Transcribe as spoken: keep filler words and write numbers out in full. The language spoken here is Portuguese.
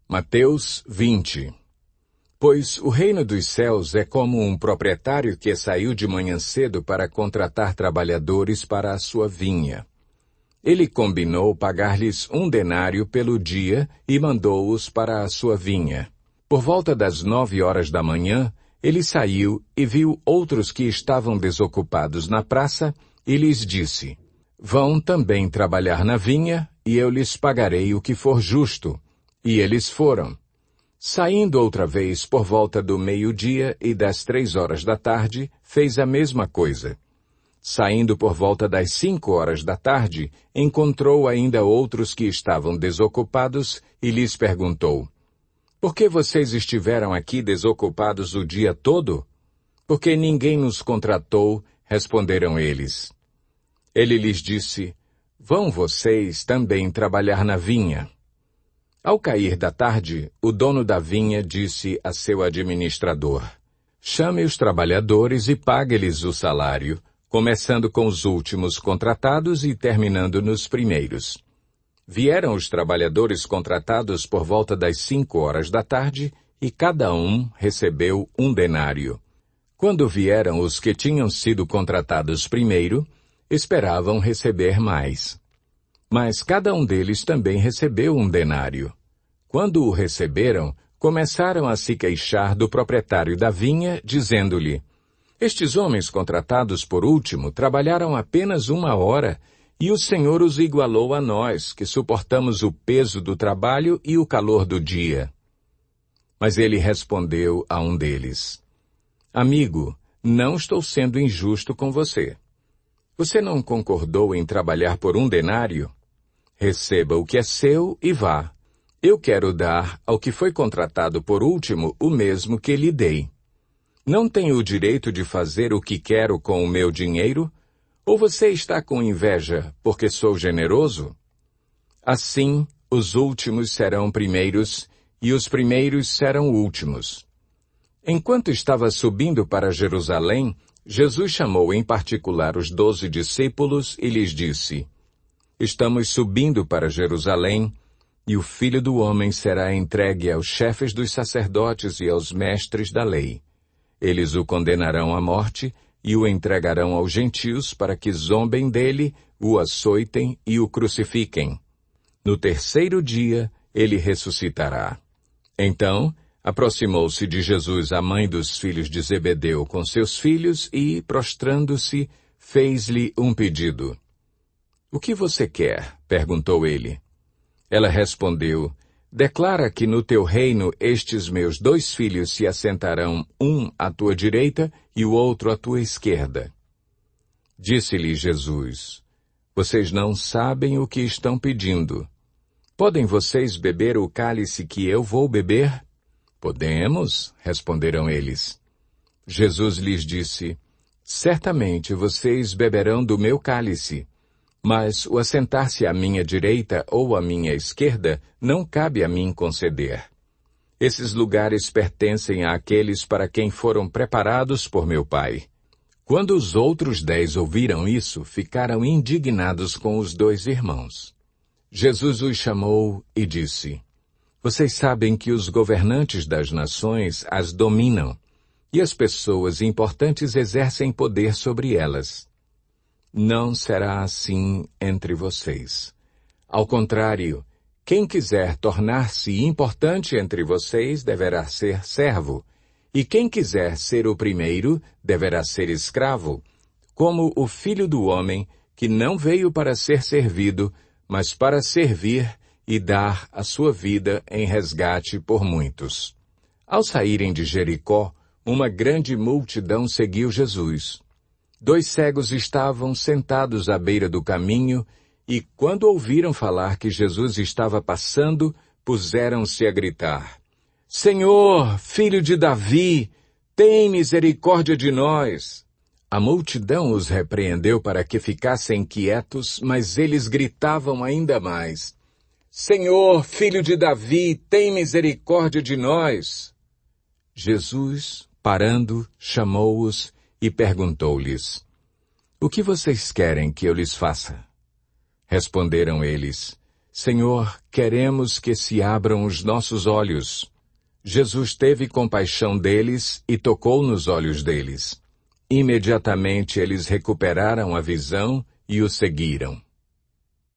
Mateus vinte. Pois o reino dos céus é como um proprietário que saiu de manhã cedo para contratar trabalhadores para a sua vinha. Ele combinou pagar-lhes um denário pelo dia e mandou-os para a sua vinha. Por volta das nove horas da manhã, ele saiu e viu outros que estavam desocupados na praça e lhes disse: Vão também trabalhar na vinha e eu lhes pagarei o que for justo. E eles foram. Saindo outra vez por volta do meio-dia e das três horas da tarde, fez a mesma coisa. Saindo por volta das cinco horas da tarde, encontrou ainda outros que estavam desocupados e lhes perguntou: Por que vocês estiveram aqui desocupados o dia todo? Porque ninguém nos contratou, responderam eles. Ele lhes disse: Vão vocês também trabalhar na vinha. Ao cair da tarde, o dono da vinha disse a seu administrador: Chame os trabalhadores e pague-lhes o salário, começando com os últimos contratados e terminando nos primeiros. Vieram os trabalhadores contratados por volta das cinco horas da tarde e cada um recebeu um denário. Quando vieram os que tinham sido contratados primeiro, esperavam receber mais. Mas cada um deles também recebeu um denário. Quando o receberam, começaram a se queixar do proprietário da vinha, dizendo-lhe: Estes homens contratados por último trabalharam apenas uma hora, e o Senhor os igualou a nós, que suportamos o peso do trabalho e o calor do dia. Mas ele respondeu a um deles: Amigo, não estou sendo injusto com você. Você não concordou em trabalhar por um denário? Receba o que é seu e vá. Eu quero dar ao que foi contratado por último o mesmo que lhe dei. Não tenho o direito de fazer o que quero com o meu dinheiro? Ou você está com inveja porque sou generoso? Assim, os últimos serão primeiros e os primeiros serão últimos. Enquanto estava subindo para Jerusalém, Jesus chamou em particular os doze discípulos e lhes disse: Estamos subindo para Jerusalém, e o Filho do Homem será entregue aos chefes dos sacerdotes e aos mestres da lei. Eles o condenarão à morte e o entregarão aos gentios para que zombem dele, o açoitem e o crucifiquem. No terceiro dia, ele ressuscitará. Então, aproximou-se de Jesus a mãe dos filhos de Zebedeu com seus filhos e, prostrando-se, fez-lhe um pedido. O que você quer? Perguntou ele. Ela respondeu: Declara que no teu reino estes meus dois filhos se assentarão, um à tua direita e o outro à tua esquerda. Disse-lhe Jesus: Vocês não sabem o que estão pedindo. Podem vocês beber o cálice que eu vou beber? Podemos, responderam eles. Jesus lhes disse: Certamente vocês beberão do meu cálice. Mas o assentar-se à minha direita ou à minha esquerda não cabe a mim conceder. Esses lugares pertencem àqueles para quem foram preparados por meu Pai. Quando os outros dez ouviram isso, ficaram indignados com os dois irmãos. Jesus os chamou e disse: Vocês sabem que os governantes das nações as dominam, e as pessoas importantes exercem poder sobre elas. Não será assim entre vocês. Ao contrário, quem quiser tornar-se importante entre vocês deverá ser servo, e quem quiser ser o primeiro deverá ser escravo, como o Filho do Homem, que não veio para ser servido, mas para servir e dar a sua vida em resgate por muitos. Ao saírem de Jericó, uma grande multidão seguiu Jesus. Dois cegos estavam sentados à beira do caminho e, quando ouviram falar que Jesus estava passando, puseram-se a gritar: Senhor, filho de Davi, tem misericórdia de nós. A multidão os repreendeu para que ficassem quietos, mas eles gritavam ainda mais: Senhor, filho de Davi, tem misericórdia de nós. Jesus, parando, chamou-os e perguntou-lhes: O que vocês querem que eu lhes faça? Responderam eles: Senhor, queremos que se abram os nossos olhos. Jesus teve compaixão deles e tocou nos olhos deles. Imediatamente eles recuperaram a visão e o seguiram.